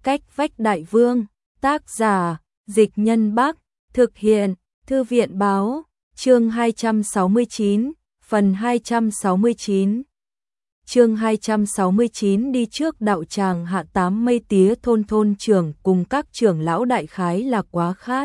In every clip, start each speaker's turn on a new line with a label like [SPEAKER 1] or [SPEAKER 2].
[SPEAKER 1] Cách vách đại vương, tác giả, Dịch Nhân Bắc, thực hiện, Thư viện báo, chương 269, phần 269. Chương 269 đi trước đạo tràng hạ 8 mây tía thôn trưởng cùng các trưởng lão đại khái là quá khát.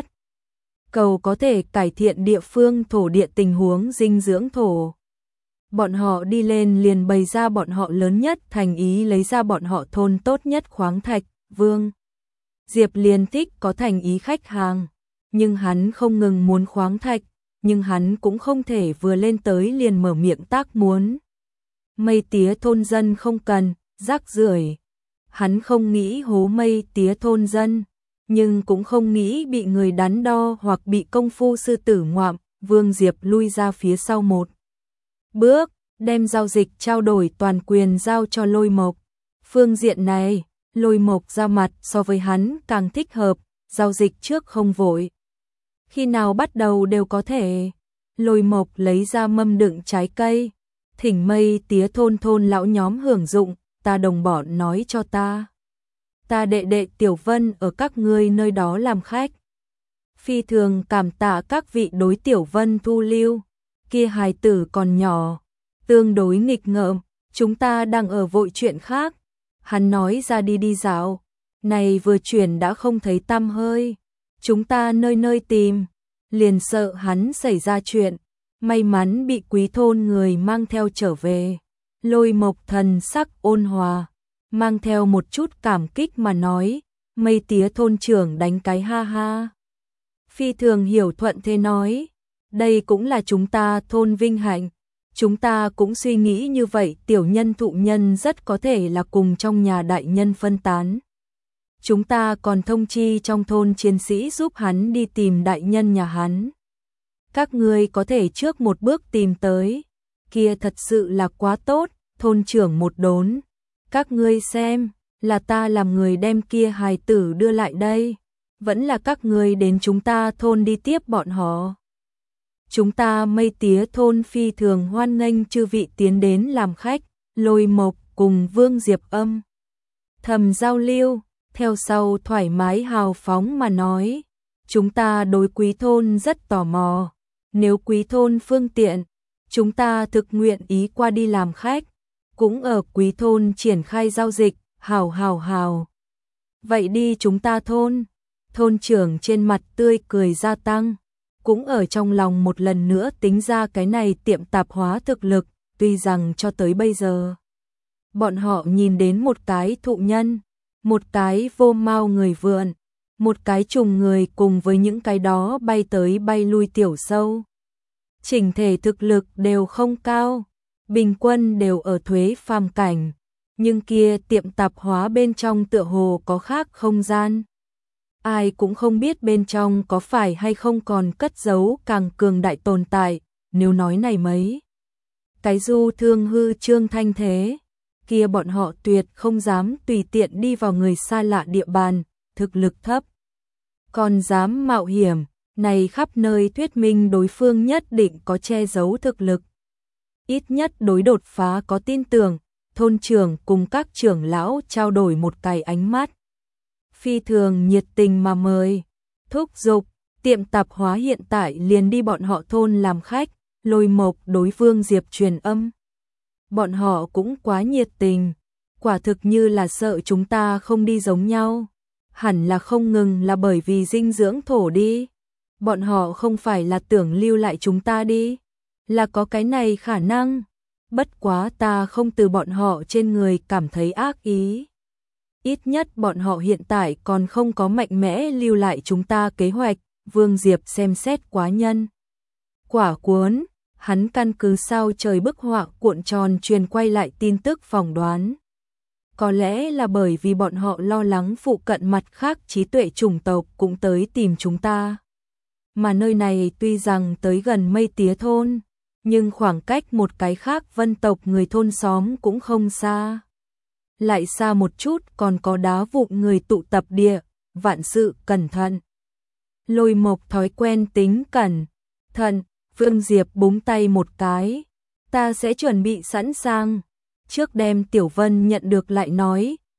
[SPEAKER 1] Cầu có thể cải thiện địa phương thổ địa tình huống dinh dưỡng thổ. Bọn họ đi lên liền bày ra bọn họ lớn nhất thành ý lấy ra bọn họ thôn tốt nhất khoáng thạch, Vương Diệp liền thích có thành ý khách hàng, nhưng hắn không ngừng muốn khoáng thạch, nhưng hắn cũng không thể vừa lên tới liền mở miệng tác muốn. Mây tía thôn dân không cần, rác rưởi. Hắn không nghĩ hố mây tía thôn dân, nhưng cũng không nghĩ bị người đắn đo hoặc bị công phu sư tử ngoạm. Vương Diệp lui ra phía sau một bước, đem giao dịch trao đổi toàn quyền giao cho Lôi Mộc. Phương diện này, Lôi Mộc ra mặt so với hắn càng thích hợp, giao dịch trước không vội. Khi nào bắt đầu đều có thể. Lôi Mộc lấy ra mâm đựng trái cây, thỉnh mây tía thôn lão nhóm hưởng dụng, ta đồng bọn nói cho ta. Ta đệ đệ Tiểu Vân ở các ngươi nơi đó làm khách. Phi thường cảm tạ các vị đối Tiểu Vân thu lưu, kia hài tử còn nhỏ, tương đối nghịch ngợm, chúng ta đang ở vội chuyện khác. Hắn nói ra đi dạo, này vừa chuyển đã không thấy tăm hơi, chúng ta nơi nơi tìm, liền sợ hắn xảy ra chuyện, may mắn bị Quý thôn người mang theo trở về. Lôi Mộc thần sắc ôn hòa, mang theo một chút cảm kích mà nói, mây tía thôn trưởng đánh cái ha ha. Phi thường hiểu thuận thế nói, đây cũng là chúng ta thôn vinh hạnh, chúng ta cũng suy nghĩ như vậy, tiểu nhân thụ nhân rất có thể là cùng trong nhà đại nhân phân tán. Chúng ta còn thông chi trong thôn chiến sĩ giúp hắn đi tìm đại nhân nhà hắn. Các ngươi có thể trước một bước tìm tới, kia thật sự là quá tốt. Thôn trưởng một đốn, các ngươi xem, là ta làm người đem kia hài tử đưa lại đây, vẫn là các ngươi đến chúng ta thôn đi tiếp bọn họ. Chúng ta mây tía thôn phi thường hoan nghênh chư vị tiến đến làm khách. Lôi Mộc cùng Vương Diệp âm thầm giao lưu, theo sau thoải mái hào phóng mà nói, chúng ta đối Quý thôn rất tò mò, nếu Quý thôn phương tiện, chúng ta thực nguyện ý qua đi làm khách, cũng ở Quý thôn triển khai giao dịch. Hào. Vậy đi chúng ta thôn. Thôn trưởng trên mặt tươi cười gia tăng, cũng ở trong lòng một lần nữa tính ra cái này tiệm tạp hóa thực lực, tuy rằng cho tới bây giờ bọn họ nhìn đến một cái thụ nhân, một cái vô mao người vượn, một cái trùng người cùng với những cái đó bay tới bay lui tiểu sâu. Chỉnh thể thực lực đều không cao, bình quân đều ở thuế phàm cảnh, nhưng kia tiệm tạp hóa bên trong tựa hồ có khác không gian. Ai cũng không biết bên trong có phải hay không còn cất giấu càng cường đại tồn tại, nếu nói này mấy cái du thương hư trương thanh thế, kia bọn họ tuyệt không dám tùy tiện đi vào người xa lạ địa bàn, thực lực thấp còn dám mạo hiểm, này khắp nơi thuyết minh đối phương nhất định có che giấu thực lực. Ít nhất đối đột phá có tin tưởng. Thôn trưởng cùng các trưởng lão trao đổi một cái ánh mắt, phi thường nhiệt tình mà mời, thúc giục, tiệm tạp hóa hiện tại liền đi bọn họ thôn làm khách. Lôi Mộc đối Vương Diệp truyền âm, bọn họ cũng quá nhiệt tình, quả thực như là sợ chúng ta không đi giống nhau, hẳn là không ngừng là bởi vì dinh dưỡng thổ đi, bọn họ không phải là tưởng lưu lại chúng ta đi, là có cái này khả năng. Bất quá ta không từ bọn họ trên người cảm thấy ác ý. Ít nhất bọn họ hiện tại còn không có mạnh mẽ lưu lại chúng ta kế hoạch. Vương Diệp xem xét quá nhân quả cuốn, hắn căn cứ sao trời bức họa cuộn tròn truyền quay lại tin tức phỏng đoán. Có lẽ là bởi vì bọn họ lo lắng phụ cận mặt khác trí tuệ chủng tộc cũng tới tìm chúng ta. Mà nơi này tuy rằng tới gần mây tía thôn, nhưng khoảng cách một cái khác vân tộc người thôn xóm cũng không xa. Lại xa một chút còn có đá vụn người tụ tập địa, vạn sự cẩn thận. Lôi Mộc thói quen tính cẩn thận, Vương Diệp búng tay một cái, ta sẽ chuẩn bị sẵn sàng, trước đem Tiểu Vân nhận được lại nói,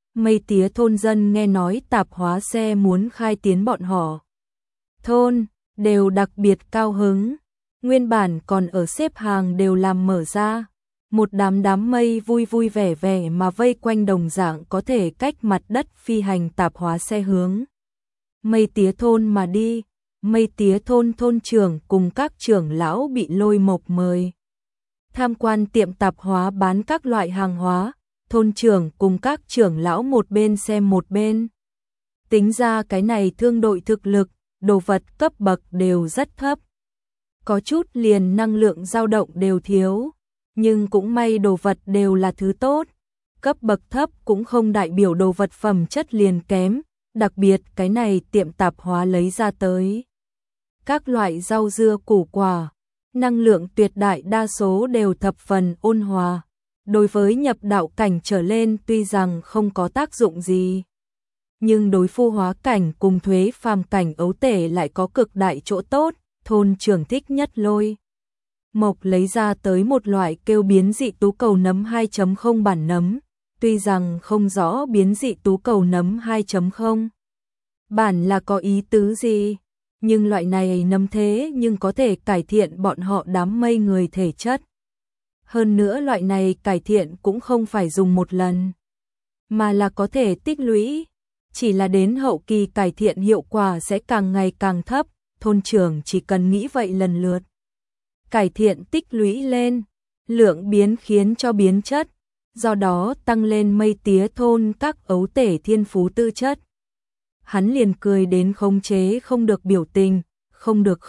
[SPEAKER 1] Mấy tía thôn dân nghe nói tạp hóa xe muốn khai tiến bọn họ thôn, đều đặc biệt cao hứng. Nguyên bản còn ở xếp hàng đều làm mở ra. Một đám mây vui vui vẻ vẻ mà vây quanh đồng dạng có thể cách mặt đất phi hành tạp hóa xe hướng Mây tía thôn mà đi. Mây tía thôn thôn trưởng cùng các trưởng lão bị Lôi Mộc mời tham quan tiệm tạp hóa bán các loại hàng hóa. Thôn trưởng cùng các trưởng lão một bên xem một bên. Tính ra cái này thương đội thực lực, đồ vật cấp bậc đều rất thấp. Có chút liền năng lượng dao động đều thiếu, nhưng cũng may đồ vật đều là thứ tốt. Cấp bậc thấp cũng không đại biểu đồ vật phẩm chất liền kém, đặc biệt cái này tiệm tạp hóa lấy ra tới. Các loại rau dưa củ quả, năng lượng tuyệt đại đa số đều thập phần ôn hòa. Đối với nhập đạo cảnh trở lên tuy rằng không có tác dụng gì, nhưng đối phu hóa cảnh cùng thuế phàm cảnh ấu tể lại có cực đại chỗ tốt. Thôn trưởng thích nhất Lôi Mộc lấy ra tới một loại kêu biến dị tú cầu nấm 2.0 bản nấm, tuy rằng không rõ biến dị tú cầu nấm 2.0 bản là có ý tứ gì, nhưng loại này nấm thế nhưng có thể cải thiện bọn họ đám mây người thể chất. Hơn nữa loại này cải thiện cũng không phải dùng một lần, mà là có thể tích lũy, chỉ là đến hậu kỳ cải thiện hiệu quả sẽ càng ngày càng thấp. Thôn trưởng chỉ cần nghĩ vậy lần lượt cải thiện tích lũy lên, lượng biến khiến cho biến chất, do đó tăng lên mây tía thôn các ấu tể thiên phú tư chất. Hắn liền cười đến khống chế không được biểu tình, không được.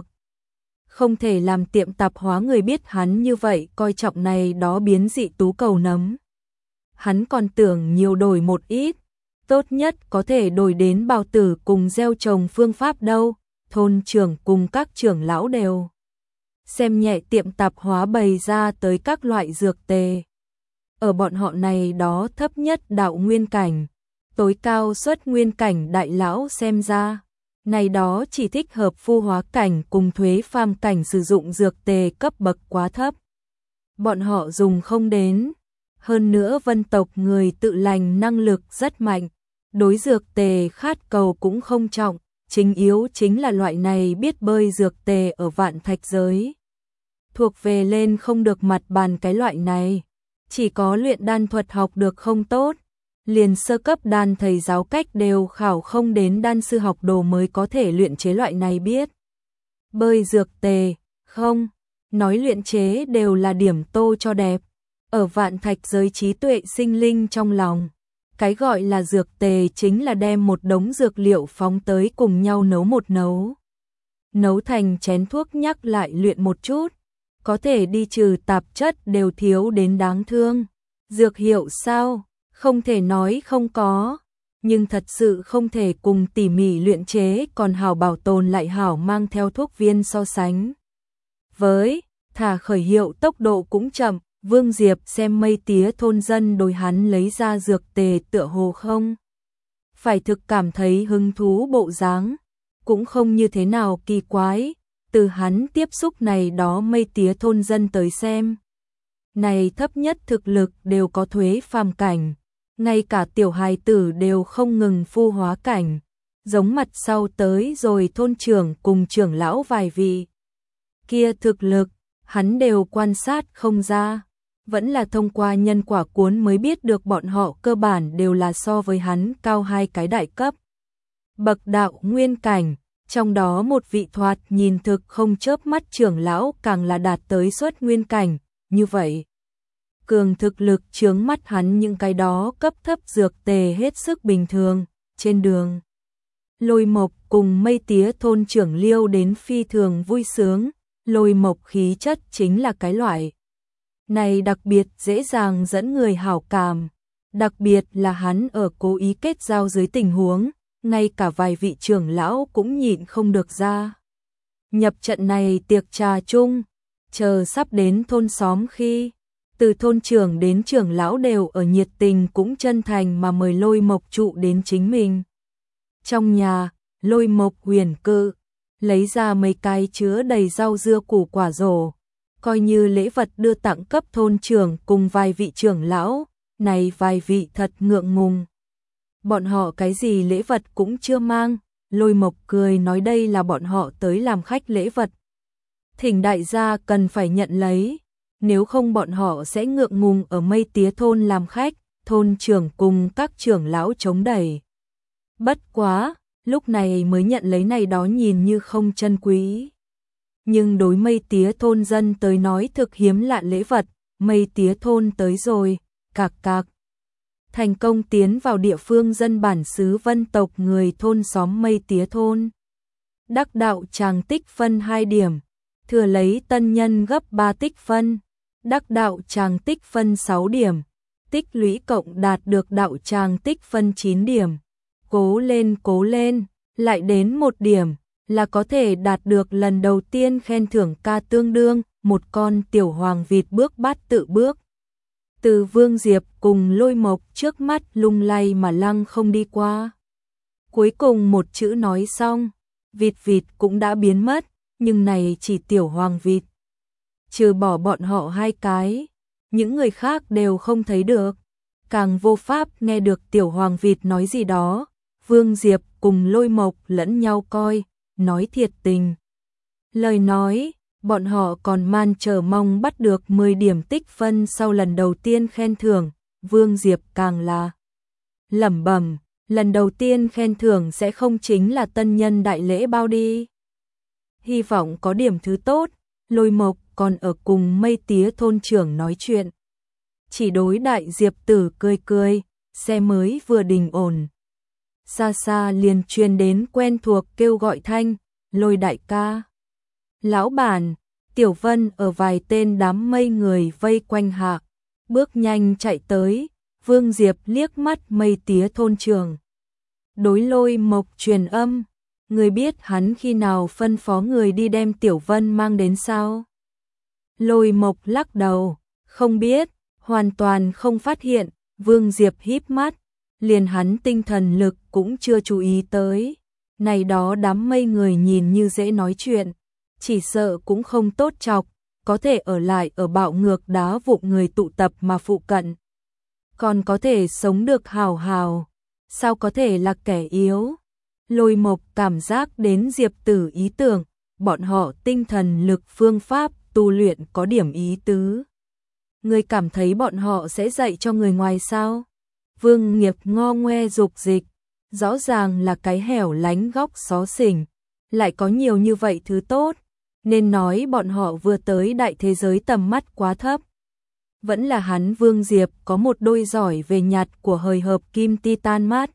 [SPEAKER 1] Không thể làm tiệm tạp hóa người biết hắn như vậy coi trọng này đó biến dị tú cầu nấm. Hắn còn tưởng nhiều đổi một ít, tốt nhất có thể đổi đến bào tử cùng gieo trồng phương pháp đâu. Thôn trưởng cùng các trưởng lão đều xem nhẹ tiệm tạp hóa bày ra tới các loại dược tề. Ở bọn họ này đó thấp nhất đạo nguyên cảnh, tối cao xuất nguyên cảnh đại lão xem ra, này đó chỉ thích hợp phu hóa cảnh cùng thuế phàm cảnh sử dụng dược tề cấp bậc quá thấp. Bọn họ dùng không đến, hơn nữa vân tộc người tự lành năng lực rất mạnh, đối dược tề khát cầu cũng không trọng. Chính yếu chính là loại này biết bơi dược tề ở vạn thạch giới. Thuộc về lên không được mặt bàn cái loại này. Chỉ có luyện đan thuật học được không tốt. Liền sơ cấp đan thầy giáo cách đều khảo không đến đan sư học đồ mới có thể luyện chế loại này biết. Bơi dược tề, không. Nói luyện chế đều là điểm tô cho đẹp. Ở vạn thạch giới trí tuệ sinh linh trong lòng. Cái gọi là dược tề chính là đem một đống dược liệu phóng tới cùng nhau nấu thành chén thuốc, nhắc lại luyện một chút, có thể đi trừ tạp chất đều thiếu đến đáng thương. Dược hiệu sao? Không thể nói không có, nhưng thật sự không thể cùng tỉ mỉ luyện chế còn hảo bảo tồn lại hảo mang theo thuốc viên so sánh. Với thả khởi hiệu tốc độ cũng chậm. Vương Diệp xem mây tía thôn dân đối hắn lấy ra dược tề tựa hồ không phải thực cảm thấy hứng thú bộ dáng, cũng không như thế nào kỳ quái, từ hắn tiếp xúc này đó mây tía thôn dân tới xem. Này thấp nhất thực lực đều có thuế phàm cảnh, ngay cả tiểu hài tử đều không ngừng phu hóa cảnh, giống mặt sau tới rồi thôn trưởng cùng trưởng lão vài vị. Kia thực lực, hắn đều quan sát không ra. Vẫn là thông qua nhân quả cuốn mới biết được bọn họ cơ bản đều là so với hắn cao hai cái đại cấp. Bậc đạo nguyên cảnh, trong đó một vị thoạt nhìn thực không chớp mắt trưởng lão càng là đạt tới xuất nguyên cảnh, như vậy. Cường thực lực chướng mắt hắn những cái đó cấp thấp dược tề hết sức bình thường, trên đường. Lôi Mộc cùng mây tía thôn trưởng Liêu đến phi thường vui sướng, Lôi Mộc khí chất chính là cái loại này đặc biệt dễ dàng dẫn người hảo cảm, đặc biệt là hắn ở cố ý kết giao dưới tình huống, ngay cả vài vị trưởng lão cũng nhịn không được ra. Nhập trận này tiệc trà chung, chờ sắp đến thôn xóm khi, từ thôn trưởng đến trưởng lão đều ở nhiệt tình cũng chân thành mà mời Lôi Mộc trụ đến chính mình. Trong nhà, Lôi Mộc huyền cự, lấy ra mấy cái chứa đầy rau dưa củ quả rổ, coi như lễ vật đưa tặng cấp thôn trưởng cùng vài vị trưởng lão, này vài vị thật ngượng ngùng. bọn họ cái gì lễ vật cũng chưa mang. Lôi Mộc cười nói đây là bọn họ tới làm khách lễ vật. Thỉnh đại gia cần phải nhận lấy, nếu không bọn họ sẽ ngượng ngùng ở Mây Tía thôn làm khách, thôn trưởng cùng các trưởng lão chống đẩy. Bất quá, lúc này mới nhận lấy này đó nhìn như không chân quý. Nhưng đối Mây Tía thôn dân tới nói thực hiếm lạ lễ vật, Mây Tía thôn tới rồi, cạc cạc. Thành công tiến vào địa phương dân bản xứ Vân tộc người thôn xóm Mây Tía thôn. Đắc đạo tràng tích phân 2 điểm, thừa lấy tân nhân gấp 3 tích phân. Đắc đạo tràng tích phân 6 điểm, tích lũy cộng đạt được đạo tràng tích phân 9 điểm. Cố lên, lại đến 1 điểm là có thể đạt được lần đầu tiên khen thưởng ca tương đương, một con tiểu hoàng vịt bước bát tự bước. Từ Vương Diệp cùng Lôi Mộc trước mắt lung lay mà lăng không đi qua. Cuối cùng một chữ nói xong, vịt cũng đã biến mất, nhưng này chỉ tiểu hoàng vịt. Trừ bỏ bọn họ 2 cái, những người khác đều không thấy được. Càng vô pháp nghe được tiểu hoàng vịt nói gì đó. Vương Diệp cùng Lôi Mộc lẫn nhau coi, nói thiệt tình. Lời nói, bọn họ còn man chờ mong bắt được 10 điểm tích phân sau lần đầu tiên khen thưởng. Vương Diệp càng là lẩm bẩm, lần đầu tiên khen thưởng sẽ không chính là tân nhân đại lễ bao đi. Hy vọng có điểm thứ tốt. Lôi Mộc còn ở cùng Mây Tía thôn trưởng nói chuyện. Chỉ đối đại Diệp Tử cười, xe mới vừa đình ổn. Xa xa liền truyền đến quen thuộc kêu gọi thanh, Lôi đại ca. Lão bản, Tiểu Vân ở vài tên đám mây người vây quanh hạ, bước nhanh chạy tới. Vương Diệp liếc mắt Mây Tía thôn trưởng. Đối Lôi Mộc truyền âm, người biết hắn khi nào phân phó người đi đem Tiểu Vân mang đến sao? Lôi Mộc lắc đầu, không biết, hoàn toàn không phát hiện. Vương Diệp híp mắt, liền hắn tinh thần lực cũng chưa chú ý tới. Này đó đám mây người nhìn như dễ nói chuyện, chỉ sợ cũng không tốt chọc, có thể ở lại ở bạo ngược đá vụn người tụ tập mà phụ cận. Còn có thể sống được hào hào, sao có thể là kẻ yếu? Lôi Mộc cảm giác đến Diệp Tử ý tưởng, bọn họ tinh thần lực phương pháp tu luyện có điểm ý tứ. Người cảm thấy bọn họ sẽ dạy cho người ngoài sao? Vương Nghiệp ngo ngoe dục dịch, rõ ràng là cái hẻo lánh góc xó xỉnh, lại có nhiều như vậy thứ tốt, nên nói bọn họ vừa tới đại thế giới tầm mắt quá thấp. Vẫn là hắn Vương Diệp có một đôi giỏi về nhặt của hời hợp kim titan mát.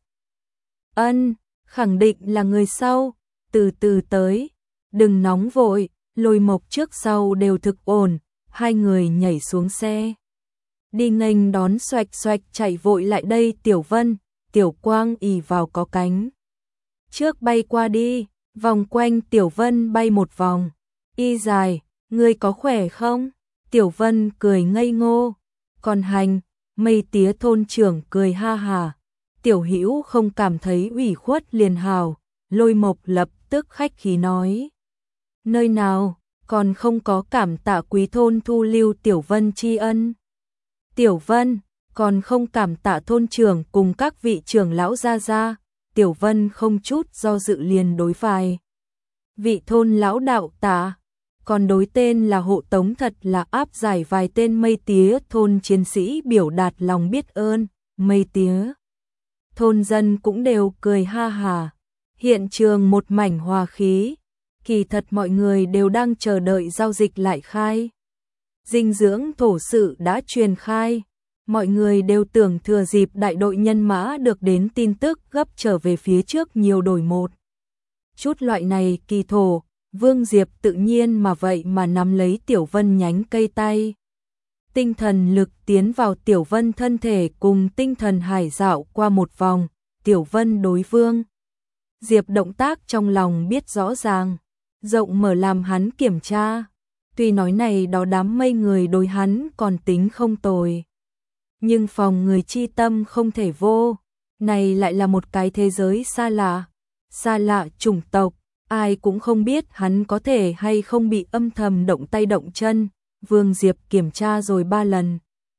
[SPEAKER 1] Khẳng định là người sau, từ từ tới, đừng nóng vội. Lôi Mộc trước sau đều thực ổn, 2 người nhảy xuống xe. Đi nghênh đón xoạch xoạch chạy vội lại đây Tiểu Vân, Tiểu Quang ì vào có cánh. Trước bay qua đi, vòng quanh Tiểu Vân bay một vòng. Y dài, ngươi có khỏe không? Tiểu Vân cười ngây ngô. Còn hành, Mây Tía thôn trưởng cười ha hà. Tiểu Hữu không cảm thấy ủy khuất liền hào. Lôi Mộc lập tức khách khí nói. Nơi nào, còn không có cảm tạ quý thôn thu lưu Tiểu Vân tri ân. Tiểu Vân, còn không cảm tạ thôn trưởng cùng các vị trưởng lão gia. Tiểu Vân không chút do dự liền đối vài vị thôn lão đạo tạ, còn đối tên là hộ tống thật là áp giải vài tên Mây Tía thôn chiến sĩ biểu đạt lòng biết ơn. Mây Tía thôn dân cũng đều cười ha hà, hiện trường một mảnh hòa khí. Kỳ thật mọi người đều đang chờ đợi giao dịch lại khai. Dinh dưỡng thổ sự đã truyền khai, mọi người đều tưởng thừa dịp đại đội nhân mã được đến tin tức gấp trở về phía trước nhiều đổi một chút loại này kỳ thổ. Vương Diệp tự nhiên mà vậy mà nắm lấy Tiểu Vân nhánh cây tay. Tinh thần lực tiến vào Tiểu Vân thân thể cùng tinh thần hải dạo qua một vòng. Tiểu Vân đối Vương Diệp động tác trong lòng biết rõ ràng, rộng mở làm hắn kiểm tra. Tuy nói này đó đám mây người đối hắn còn tính không tồi, nhưng phòng người chi tâm không thể vô. Này lại là một cái thế giới xa lạ chủng tộc, ai cũng không biết hắn có thể hay không bị âm thầm động tay động chân. Vương Diệp kiểm tra rồi 3 lần.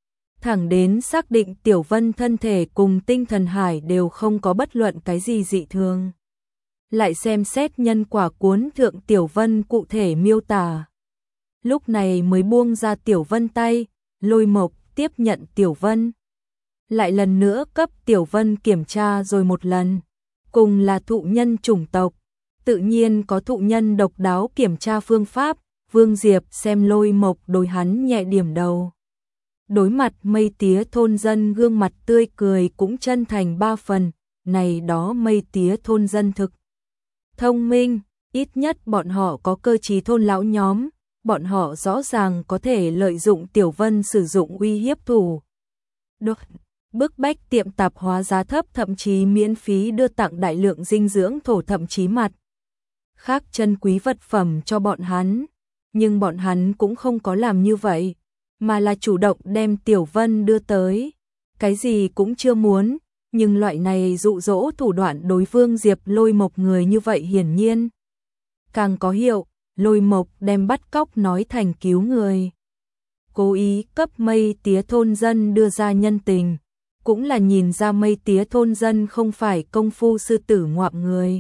[SPEAKER 1] thẳng đến xác định Tiểu Vân thân thể cùng tinh thần hải đều không có bất luận cái gì dị thường. Lại xem xét nhân quả cuốn thượng Tiểu Vân cụ thể miêu tả. Lúc này mới buông ra Tiểu Vân tay, Lôi Mộc tiếp nhận Tiểu Vân. Lại lần nữa cấp Tiểu Vân kiểm tra rồi một lần. Cùng là thụ nhân chủng tộc, tự nhiên có thụ nhân độc đáo kiểm tra phương pháp. Vương Diệp xem Lôi Mộc đối hắn nhẹ điểm đầu. Đối mặt Mây Tía thôn dân gương mặt tươi cười cũng chân thành 3 phần, này đó Mây Tía thôn dân thực thông minh, ít nhất bọn họ có cơ trí thôn lão nhóm, bọn họ rõ ràng có thể lợi dụng Tiểu Vân sử dụng uy hiếp thủ. Được, bức bách tiệm tạp hóa giá thấp, thậm chí miễn phí đưa tặng đại lượng dinh dưỡng thổ, thậm chí mặt khác chân quý vật phẩm cho bọn hắn, nhưng bọn hắn cũng không có làm như vậy, mà là chủ động đem Tiểu Vân đưa tới. Cái gì cũng chưa muốn, nhưng loại này dụ dỗ thủ đoạn đối Vương Diệp Lôi Mộc người như vậy hiển nhiên càng có hiệu. Lôi Mộc đem bắt cóc nói thành cứu người, cố ý cấp Mây Tía thôn dân đưa ra nhân tình, cũng là nhìn ra Mây Tía thôn dân không phải công phu sư tử ngoạm người,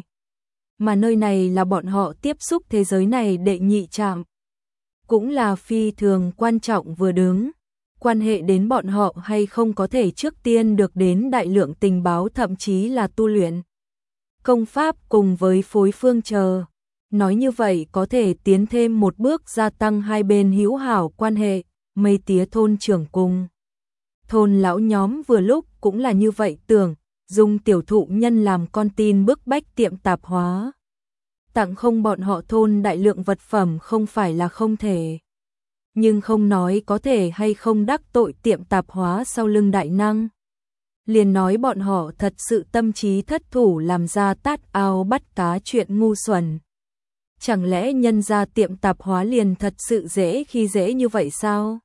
[SPEAKER 1] mà nơi này là bọn họ tiếp xúc thế giới này đệ nhị trạm, cũng là phi thường quan trọng vừa đứng, quan hệ đến bọn họ hay không có thể trước tiên được đến đại lượng tình báo, thậm chí là tu luyện công pháp cùng với phối phương chờ. Nói như vậy có thể tiến thêm một bước gia tăng hai bên hữu hảo quan hệ. Mây Tía thôn trưởng cùng thôn lão nhóm vừa lúc cũng là như vậy tưởng, dùng tiểu thụ nhân làm con tin bức bách tiệm tạp hóa. Tặng không bọn họ thôn đại lượng vật phẩm không phải là không thể. Nhưng không nói có thể hay không đắc tội tiệm tạp hóa sau lưng đại năng. Liền nói bọn họ thật sự tâm trí thất thủ làm ra tát ao bắt cá chuyện ngu xuẩn. Chẳng lẽ nhân ra tiệm tạp hóa liền thật sự dễ khi dễ như vậy sao?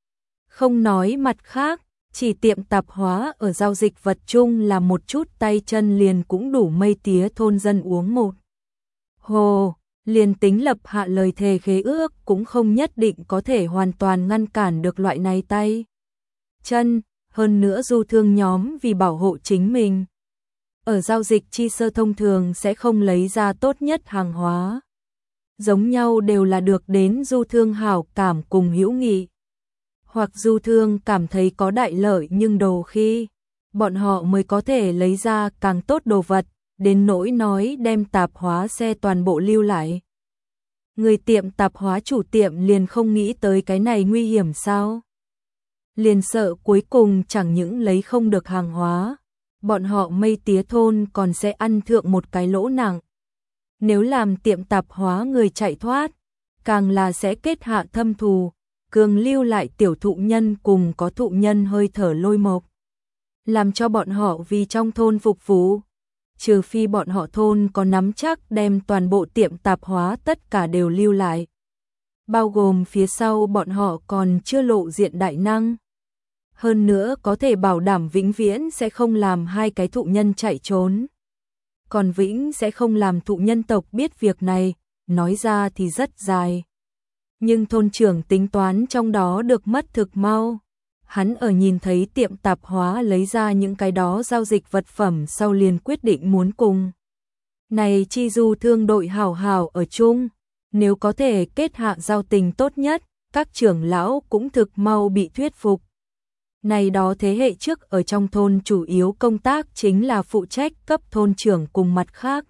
[SPEAKER 1] Không nói mặt khác, chỉ tiệm tạp hóa ở giao dịch vật chung là một chút tay chân liền cũng đủ Mây Tía thôn dân uống một hồ, liền tính lập hạ lời thề khế ước cũng không nhất định có thể hoàn toàn ngăn cản được loại này tay chân. Hơn nữa du thương nhóm vì bảo hộ chính mình, ở giao dịch chi sơ thông thường sẽ không lấy ra tốt nhất hàng hóa. Giống nhau đều là được đến du thương hảo cảm cùng hữu nghị. Hoặc du thương cảm thấy có đại lợi nhưng đồ khi, bọn họ mới có thể lấy ra càng tốt đồ vật, đến nỗi nói đem tạp hóa xe toàn bộ lưu lại. Người tiệm tạp hóa chủ tiệm liền không nghĩ tới cái này nguy hiểm sao? Liền sợ cuối cùng chẳng những lấy không được hàng hóa, bọn họ Mây Tía thôn còn sẽ ăn thượng một cái lỗ nặng. Nếu làm tiệm tạp hóa người chạy thoát, càng là sẽ kết hạ thâm thù, cường lưu lại tiểu thụ nhân cùng có thụ nhân hơi thở Lôi Mộc, làm cho bọn họ vì trong thôn phục vụ, trừ phi bọn họ thôn có nắm chắc đem toàn bộ tiệm tạp hóa tất cả đều lưu lại, bao gồm phía sau bọn họ còn chưa lộ diện đại năng. Hơn nữa có thể bảo đảm vĩnh viễn sẽ không làm hai cái thụ nhân chạy trốn. Còn vĩnh sẽ không làm thụ nhân tộc biết việc này, nói ra thì rất dài. Nhưng thôn trưởng tính toán trong đó được mất thực mau. Hắn ở nhìn thấy tiệm tạp hóa lấy ra những cái đó giao dịch vật phẩm sau liền quyết định muốn cùng. Này chi du thương đội hảo hảo ở chung, nếu có thể kết hạ giao tình tốt nhất, các trưởng lão cũng thực mau bị thuyết phục. Này đó thế hệ trước ở trong thôn chủ yếu công tác chính là phụ trách cấp thôn trưởng cùng mặt khác.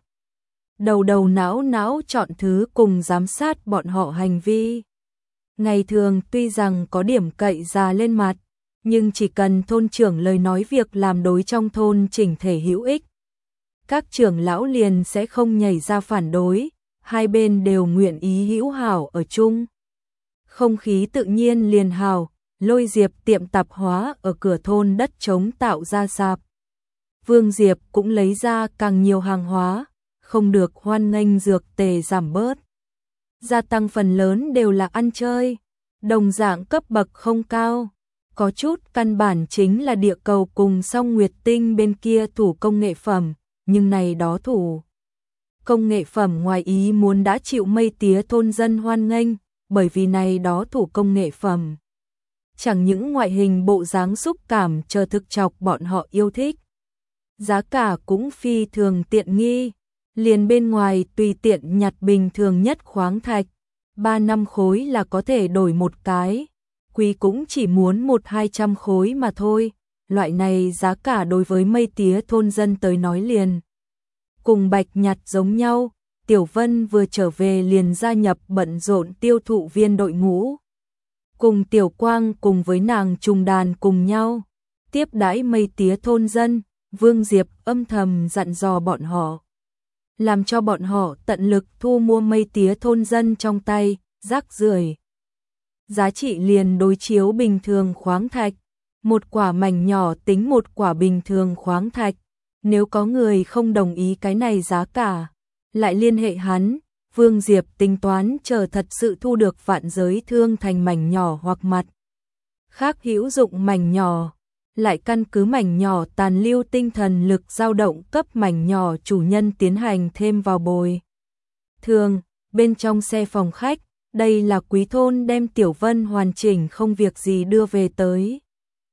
[SPEAKER 1] Đầu não chọn thứ cùng giám sát bọn họ hành vi. Ngày thường tuy rằng có điểm cậy già lên mặt, nhưng chỉ cần thôn trưởng lời nói việc làm đối trong thôn chỉnh thể hữu ích. Các trưởng lão liền sẽ không nhảy ra phản đối, hai bên đều nguyện ý hữu hảo ở chung. Không khí tự nhiên liền hào. Lôi Diệp tiệm tạp hóa ở cửa thôn đất trống tạo ra sạp. Vương Diệp cũng lấy ra càng nhiều hàng hóa, không được hoan nghênh dược tề giảm bớt. Gia tăng phần lớn đều là ăn chơi, đồng dạng cấp bậc không cao. Có chút căn bản chính là địa cầu cùng song nguyệt tinh bên kia thủ công nghệ phẩm, nhưng này đó thủ công nghệ phẩm ngoài ý muốn đã chịu Mây Tía thôn dân hoan nghênh, bởi vì này đó thủ công nghệ phẩm chẳng những ngoại hình bộ dáng xúc cảm chờ thực chọc bọn họ yêu thích. Giá cả cũng phi thường tiện nghi, liền bên ngoài tùy tiện nhặt bình thường nhất khoáng thạch, 3-5 khối là có thể đổi một cái, quý cũng chỉ muốn 100-200 khối mà thôi, loại này giá cả đối với mây tía thôn dân tới nói liền. Cùng Bạch Nhật giống nhau, Tiểu Vân vừa trở về liền gia nhập bận rộn tiêu thụ viên đội ngũ. Cùng Tiểu Quang cùng với nàng trùng đàn cùng nhau, tiếp đãi mây tía thôn dân, Vương Diệp âm thầm dặn dò bọn họ. Làm cho bọn họ tận lực thu mua mây tía thôn dân trong tay, rác rưởi. Giá trị liền đối chiếu bình thường khoáng thạch, một quả mảnh nhỏ tính một quả bình thường khoáng thạch, nếu có người không đồng ý cái này giá cả, lại liên hệ hắn, Vương Diệp tính toán chờ thật sự thu được vạn giới thương thành mảnh nhỏ hoặc mặt khác hữu dụng mảnh nhỏ, lại căn cứ mảnh nhỏ tàn lưu tinh thần lực dao động cấp mảnh nhỏ chủ nhân tiến hành thêm vào bồi thường. Bên trong xe phòng khách, đây là Quý thôn đem Tiểu Vân hoàn chỉnh không việc gì đưa về tới.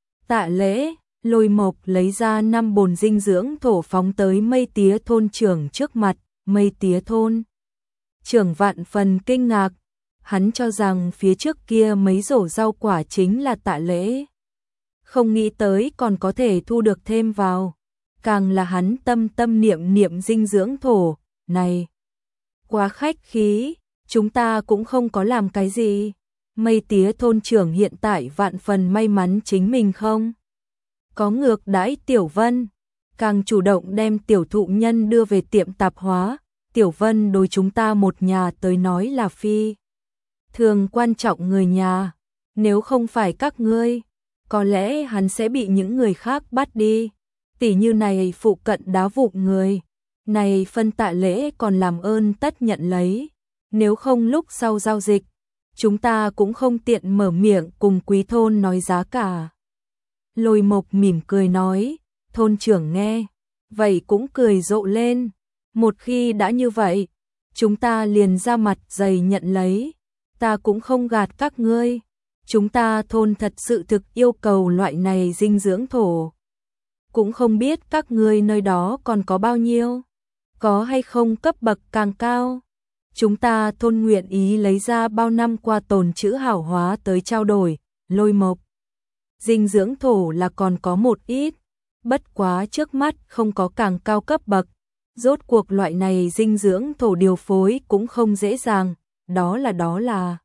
[SPEAKER 1] Tạ lễ, Lôi Mộc lấy ra 5 bồn dinh dưỡng thổ phóng tới mây tía thôn trưởng trước mặt, mây tía thôn trưởng vạn phần kinh ngạc, hắn cho rằng phía trước kia mấy rổ rau quả chính là tạ lễ. Không nghĩ tới còn có thể thu được thêm vào, càng là hắn tâm niệm dinh dưỡng thổ, này. Quá khách khí, chúng ta cũng không có làm cái gì. Mây tía thôn trưởng hiện tại vạn phần may mắn chính mình không có ngược đãi Tiểu Vân, càng chủ động đem tiểu thụ nhân đưa về tiệm tạp hóa. Tiểu Vân đối chúng ta một nhà tới nói là phi thường quan trọng người nhà, nếu không phải các ngươi, có lẽ hắn sẽ bị những người khác bắt đi, tỉ như này phụ cận đá vụn người, này phân tạ lễ còn làm ơn tất nhận lấy, nếu không lúc sau giao dịch, chúng ta cũng không tiện mở miệng cùng Quý thôn nói giá cả. Lôi Mộc mỉm cười nói, thôn trưởng nghe, vậy cũng cười rộ lên, một khi đã như vậy, chúng ta liền ra mặt dày nhận lấy, ta cũng không gạt các ngươi, chúng ta thôn thật sự thực yêu cầu loại này dinh dưỡng thổ. Cũng không biết các ngươi nơi đó còn có bao nhiêu, có hay không cấp bậc càng cao. Chúng ta thôn nguyện ý lấy ra bao năm qua tồn trữ hảo hóa tới trao đổi. Lôi Mộc, dinh dưỡng thổ là còn có một ít, bất quá trước mắt không có càng cao cấp bậc, rốt cuộc loại này dinh dưỡng thổ điều phối cũng không dễ dàng, đó là.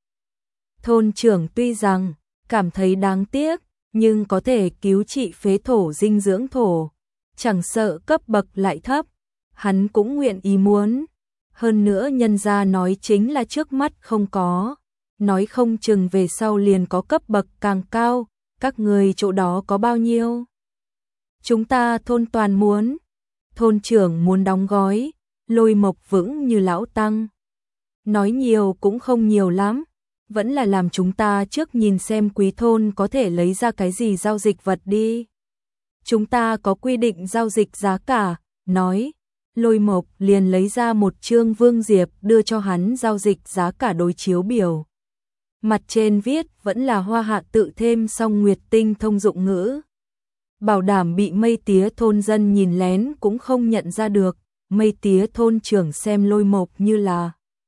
[SPEAKER 1] Thôn trưởng tuy rằng cảm thấy đáng tiếc, nhưng có thể cứu trị phế thổ dinh dưỡng thổ, chẳng sợ cấp bậc lại thấp, hắn cũng nguyện ý muốn. Hơn nữa nhân gia nói chính là trước mắt không có, nói không chừng về sau liền có cấp bậc càng cao, các người chỗ đó có bao nhiêu? Chúng ta thôn toàn muốn, thôn trưởng muốn đóng gói, Lôi Mộc vững như lão tăng. Nói nhiều cũng không nhiều lắm, vẫn là làm chúng ta trước nhìn xem Quý thôn có thể lấy ra cái gì giao dịch vật đi. Chúng ta có quy định giao dịch giá cả, nói. Lôi Mộc liền lấy ra một chương Vương Diệp đưa cho hắn giao dịch giá cả đối chiếu biểu. Mặt trên viết vẫn là Hoa Hạ tự thêm song Nguyệt Tinh thông dụng ngữ. Bảo đảm bị mây tía thôn dân nhìn lén cũng không nhận ra được, mây tía thôn trưởng xem Lôi Mộc như là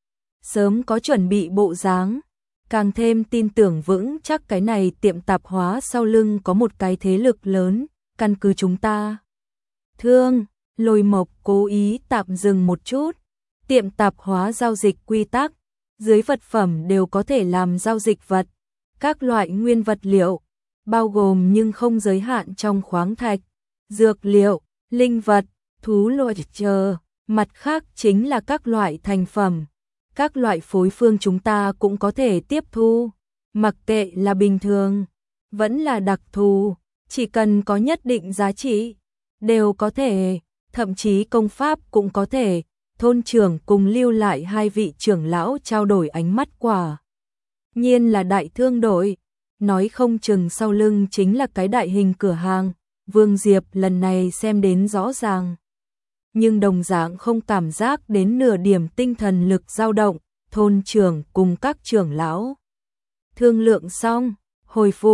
[SPEAKER 1] sớm có chuẩn bị bộ dáng, càng thêm tin tưởng vững chắc cái này tiệm tạp hóa sau lưng có một cái thế lực lớn, căn cứ chúng ta. Thương, Lôi Mộc cố ý tạm dừng một chút, tiệm tạp hóa giao dịch quy tắc, dưới vật phẩm đều có thể làm giao dịch vật, các loại nguyên vật liệu, bao gồm nhưng không giới hạn trong khoáng thạch, dược liệu, linh vật, thú loại chờ, mặt khác chính là các loại thành phẩm, các loại phối phương chúng ta cũng có thể tiếp thu, mặc kệ là bình thường, vẫn là đặc thù, chỉ cần có nhất định giá trị, đều có thể, thậm chí công pháp cũng có thể. Thôn trưởng cùng lưu lại hai vị trưởng lão trao đổi ánh mắt quả. Nhiên là đại thương đội, nói không chừng sau lưng chính là cái đại hình cửa hàng, Vương Diệp lần này xem đến rõ ràng. Nhưng đồng dạng không cảm giác đến nửa điểm tinh thần lực dao động, thôn trưởng cùng các trưởng lão. Thương lượng xong, hồi phục,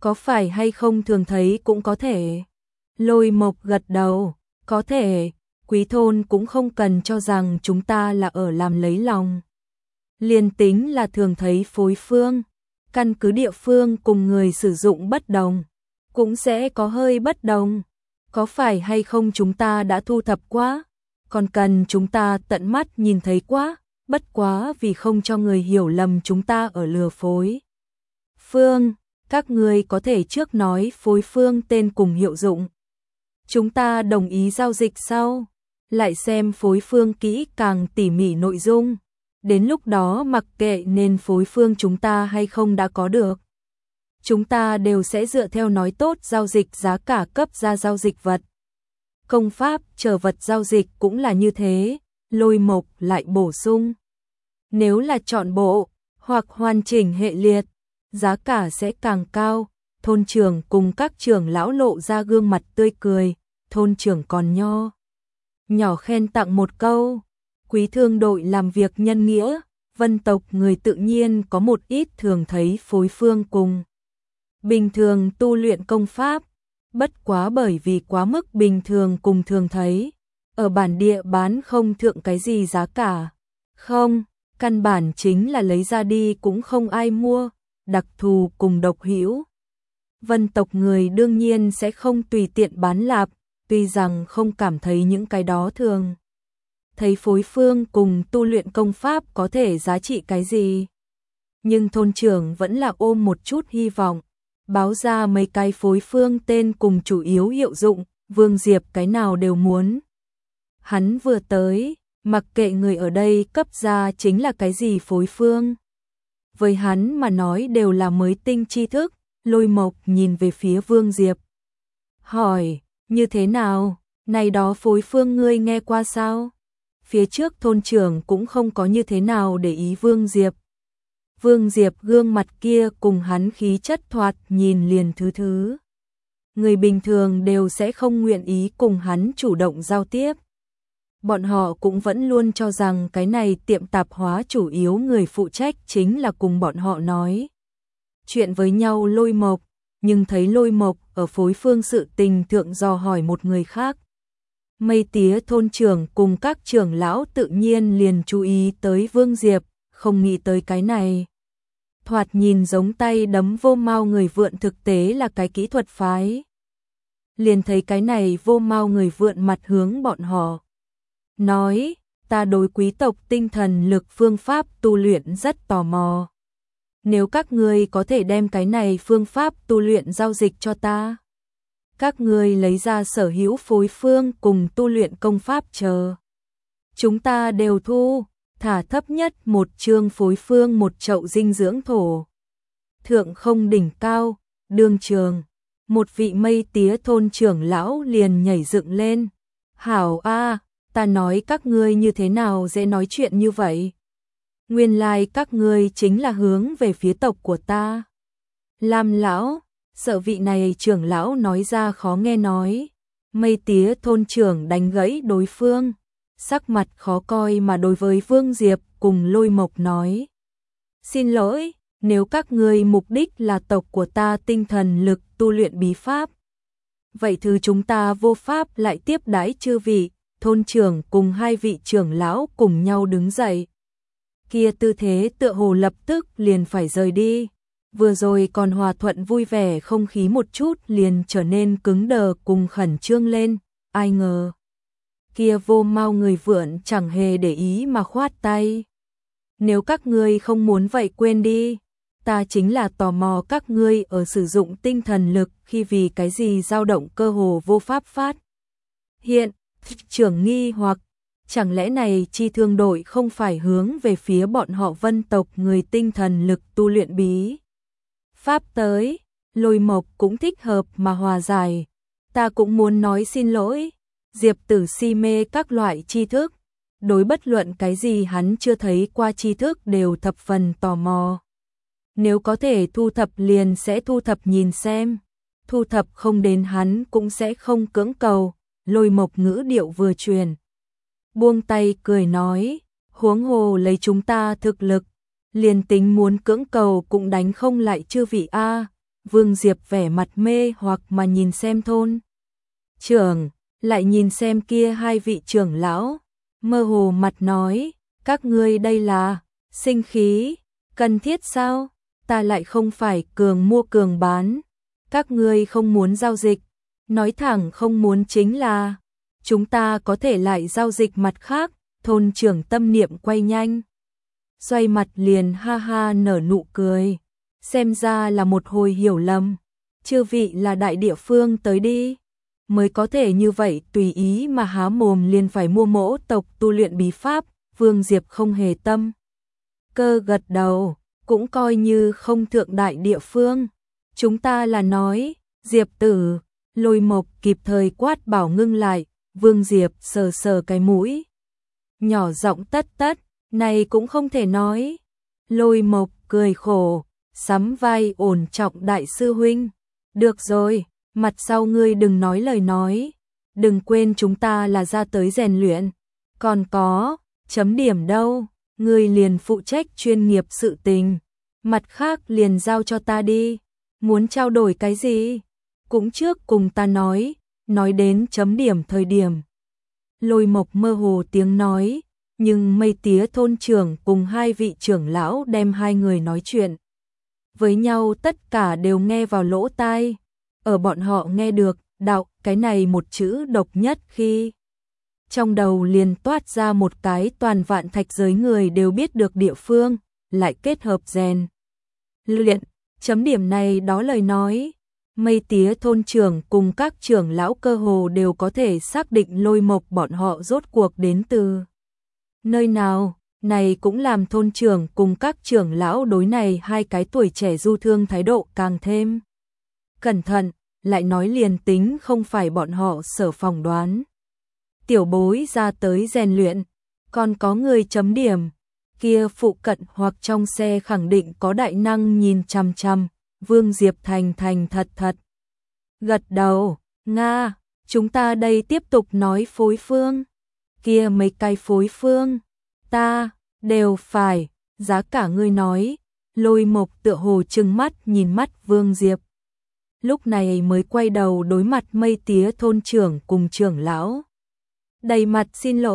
[SPEAKER 1] Có phải hay không thường thấy cũng có thể. Lôi Mộc gật đầu, có thể, quý thôn cũng không cần cho rằng chúng ta là ở làm lấy lòng. Liền tính là thường thấy phối phương, căn cứ địa phương cùng người sử dụng bất đồng, cũng sẽ có hơi bất đồng. Có phải hay không chúng ta đã thu thập quá, còn cần chúng ta tận mắt nhìn thấy quá, bất quá vì không cho người hiểu lầm chúng ta ở lừa phối phương, các người có thể trước nói phối phương tên cùng hiệu dụng. Chúng ta đồng ý giao dịch sau, lại xem phối phương kỹ càng tỉ mỉ nội dung. Đến lúc đó mặc kệ nên phối phương chúng ta hay không đã có được, chúng ta đều sẽ dựa theo nói tốt giao dịch giá cả cấp ra giao dịch vật. Công pháp chờ vật giao dịch cũng là như thế, Lôi Mộc lại bổ sung. Nếu là chọn bộ, hoặc hoàn chỉnh hệ liệt, giá cả sẽ càng cao. Thôn trưởng cùng các trưởng lão lộ ra gương mặt tươi cười, thôn trưởng còn nhỏ khen tặng một câu. Quý thương đội làm việc nhân nghĩa, vân tộc người tự nhiên có một ít thường thấy phối phương cùng bình thường tu luyện công pháp, bất quá bởi vì quá mức bình thường cùng thường thấy, ở bản địa bán không thượng cái gì giá cả. Không, căn bản chính là lấy ra đi cũng không ai mua, đặc thù cùng độc hữu. Vân tộc người đương nhiên sẽ không tùy tiện bán lạp, tuy rằng không cảm thấy những cái đó thường thấy phối phương cùng tu luyện công pháp có thể giá trị cái gì. Nhưng thôn trưởng vẫn là ôm một chút hy vọng, báo ra mấy cái phối phương tên cùng chủ yếu hiệu dụng, Vương Diệp cái nào đều muốn. Hắn vừa tới, mặc kệ người ở đây cấp ra chính là cái gì phối phương. Với hắn mà nói đều là mới tinh tri thức. Lôi Mộc nhìn về phía Vương Diệp, hỏi, như thế nào, này đó phối phương ngươi nghe qua sao? Phía trước thôn trưởng cũng không có như thế nào để ý Vương Diệp. Vương Diệp gương mặt kia cùng hắn khí chất thoạt nhìn liền thứ. Người bình thường đều sẽ không nguyện ý cùng hắn chủ động giao tiếp. Bọn họ cũng vẫn luôn cho rằng cái này tiệm tạp hóa chủ yếu người phụ trách chính là cùng bọn họ nói chuyện với nhau Lôi Mộc, nhưng thấy Lôi Mộc ở phối phương sự tình thượng dò hỏi một người khác. Mây tía thôn trưởng cùng các trưởng lão tự nhiên liền chú ý tới Vương Diệp, không nghĩ tới cái này. Thoạt nhìn giống tay đấm vô mau người vượn thực tế là cái kỹ thuật phái. Liền thấy cái này vô mau người vượn mặt hướng bọn họ. Nói, ta đối quý tộc tinh thần lực phương pháp tu luyện rất tò mò. Nếu các ngươi có thể đem cái này phương pháp tu luyện giao dịch cho ta, các ngươi lấy ra sở hữu phối phương cùng tu luyện công pháp chờ. Chúng ta đều thu, thả thấp nhất một chương phối phương một chậu dinh dưỡng thổ. Thượng không đỉnh cao, đương trường, một vị mây tía thôn trưởng lão liền nhảy dựng lên. Hảo a, ta nói các ngươi như thế nào dễ nói chuyện như vậy? Nguyên lai các ngươi chính là hướng về phía tộc của ta. Lam lão, sợ vị này trưởng lão nói ra khó nghe nói. Mây tía thôn trưởng đánh gãy đối phương, sắc mặt khó coi mà đối với Vương Diệp cùng Lôi Mộc nói. Xin lỗi, nếu các ngươi mục đích là tộc của ta tinh thần lực tu luyện bí pháp, vậy thứ chúng ta vô pháp lại tiếp đãi chư vị. Thôn trưởng cùng hai vị trưởng lão cùng nhau đứng dậy. Kia tư thế tựa hồ lập tức liền phải rời đi. Vừa rồi còn hòa thuận vui vẻ không khí một chút liền trở nên cứng đờ cùng khẩn trương lên. Ai ngờ, kia vô mau người vượn chẳng hề để ý mà khoát tay. Nếu các ngươi không muốn vậy quên đi. Ta chính là tò mò các ngươi ở sử dụng tinh thần lực khi vì cái gì dao động cơ hồ vô pháp phát hiện. Trưởng nghi hoặc, chẳng lẽ này chi thương đội không phải hướng về phía bọn họ vân tộc người tinh thần lực tu luyện bí pháp tới. Lôi Mộc cũng thích hợp mà hòa giải. Ta cũng muốn nói xin lỗi. Diệp Tử si mê các loại tri thức, đối bất luận cái gì hắn chưa thấy qua tri thức đều thập phần tò mò. Nếu có thể thu thập liền sẽ thu thập nhìn xem, thu thập không đến hắn cũng sẽ không cưỡng cầu. Lôi Mộc ngữ điệu vừa truyền, buông tay cười nói, huống hồ lấy chúng ta thực lực, liền tính muốn cưỡng cầu cũng đánh không lại chư vị a. Vương Diệp vẻ mặt mê hoặc mà nhìn xem thôn trưởng, lại nhìn xem kia hai vị trưởng lão, mơ hồ mặt nói, các ngươi đây là sinh khí, cần thiết sao? Ta lại không phải cường mua cường bán, các ngươi không muốn giao dịch, nói thẳng không muốn chính là chúng ta có thể lại giao dịch mặt khác. Thôn trưởng tâm niệm quay nhanh, xoay mặt liền ha ha nở nụ cười, xem ra là một hồi hiểu lầm, chư vị là đại địa phương tới đi, mới có thể như vậy tùy ý mà há mồm liền phải mua mỗ tộc tu luyện bí pháp. Vương Diệp không hề tâm cơ gật đầu, cũng coi như không thượng đại địa phương, chúng ta là nói, Diệp tử. Lôi Mộc kịp thời quát bảo ngưng lại, Vương Diệp sờ sờ cái mũi, nhỏ giọng tất tất, này cũng không thể nói. Lôi Mộc cười khổ, sắm vai ổn trọng đại sư huynh, được rồi, mặt sau ngươi đừng nói lời nói, đừng quên chúng ta là ra tới rèn luyện, còn có, chấm điểm đâu, ngươi liền phụ trách chuyên nghiệp sự tình, mặt khác liền giao cho ta đi, muốn trao đổi cái gì? Cũng trước cùng ta nói đến chấm điểm thời điểm. Lôi Mộc mơ hồ tiếng nói, nhưng Mây Tía thôn trưởng cùng hai vị trưởng lão đem hai người nói chuyện với nhau tất cả đều nghe vào lỗ tai. Ở bọn họ nghe được, đạo, cái này một chữ độc nhất khi trong đầu liền toát ra một cái toàn vạn thạch giới người đều biết được địa phương, lại kết hợp rèn luyện, chấm điểm này đó lời nói. Mây Tía thôn trưởng cùng các trưởng lão cơ hồ đều có thể xác định Lôi Mộc bọn họ rốt cuộc đến từ nơi nào, này cũng làm thôn trưởng cùng các trưởng lão đối này hai cái tuổi trẻ du thương thái độ càng thêm cẩn thận, lại nói liền tính không phải bọn họ sở phỏng đoán. Tiểu bối ra tới rèn luyện, còn có người chấm điểm, kia phụ cận hoặc trong xe khẳng định có đại năng nhìn chằm chằm. Vương Diệp thành thật thật gật đầu, Nga, chúng ta đây tiếp tục nói phối phương, kia mấy cái phối phương, ta, đều phải, giá cả ngươi nói. Lôi Mộc tựa hồ trừng mắt nhìn mắt Vương Diệp, lúc này mới quay đầu đối mặt Mây Tía thôn trưởng cùng trưởng lão. Đầy mặt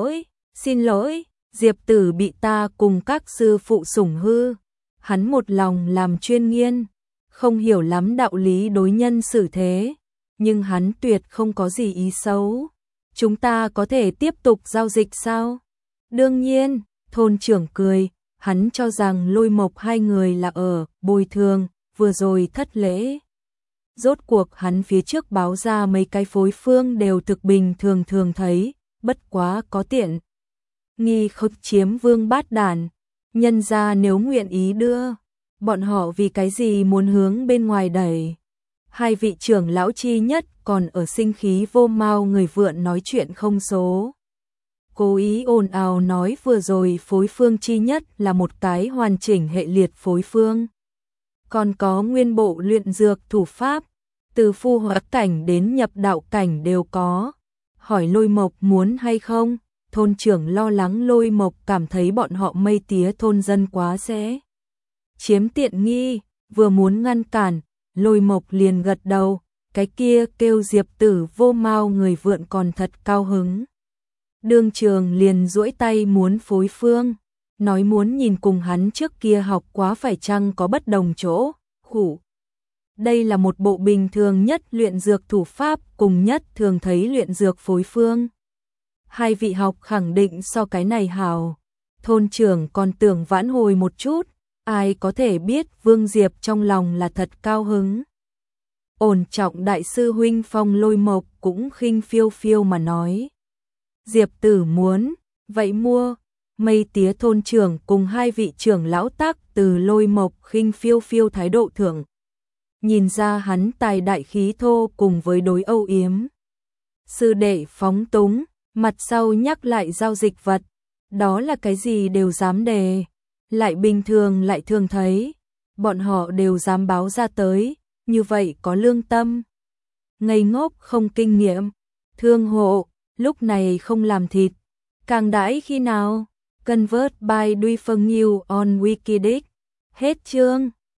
[SPEAKER 1] xin lỗi, Diệp tử bị ta cùng các sư phụ sủng hư, hắn một lòng làm chuyên nghiên, không hiểu lắm đạo lý đối nhân xử thế, nhưng hắn tuyệt không có gì ý xấu. Chúng ta có thể tiếp tục giao dịch sao? Đương nhiên, thôn trưởng cười, hắn cho rằng Lôi Mộc hai người là ở bồi thường, vừa rồi thất lễ. Rốt cuộc hắn phía trước báo ra mấy cái phối phương đều thực bình thường thấy, bất quá có tiện nghi khớp chiếm vương bát đàn, nhân ra nếu nguyện ý đưa, bọn họ vì cái gì muốn hướng bên ngoài đẩy. Hai vị trưởng lão chi nhất còn ở sinh khí vô mau người vượn nói chuyện không số. Cố ý ồn ào nói vừa rồi phối phương chi nhất là một cái hoàn chỉnh hệ liệt phối phương. Còn có nguyên bộ luyện dược thủ pháp, từ phu hóa cảnh đến nhập đạo cảnh đều có. Hỏi Lôi Mộc muốn hay không? Thôn trưởng lo lắng Lôi Mộc cảm thấy bọn họ Mây Tía thôn dân quá sẽ chiếm tiện nghi, vừa muốn ngăn cản, Lôi Mộc liền gật đầu, cái kia kêu Diệp tử vô mau người vượn còn thật cao hứng. Đương trường liền duỗi tay muốn phối phương, nói muốn nhìn cùng hắn trước kia học quá phải chăng có bất đồng chỗ, khủ. Đây là một bộ bình thường nhất luyện dược thủ pháp cùng nhất thường thấy luyện dược phối phương. Hai vị học khẳng định so cái này hào. Thôn trưởng còn tưởng vãn hồi một chút, ai có thể biết Vương Diệp trong lòng là thật cao hứng. Ổn trọng đại sư huynh Phong Lôi Mộc cũng khinh phiêu phiêu mà nói. Diệp tử muốn, vậy mua. Mây Tía thôn trưởng cùng hai vị trưởng lão tác từ Lôi Mộc khinh phiêu phiêu thái độ thưởng. Nhìn ra hắn tài đại khí thô cùng với đối âu yếm. Sư đệ phóng túng, mặt sau nhắc lại giao dịch vật, đó là cái gì đều dám đề, lại bình thường lại thường thấy, bọn họ đều dám báo ra tới, như vậy có lương tâm. Ngây ngốc không kinh nghiệm, thương hộ, lúc này không làm thịt, càng đãi khi nào, convert by Duy Phân New on Wikidic, hết chương.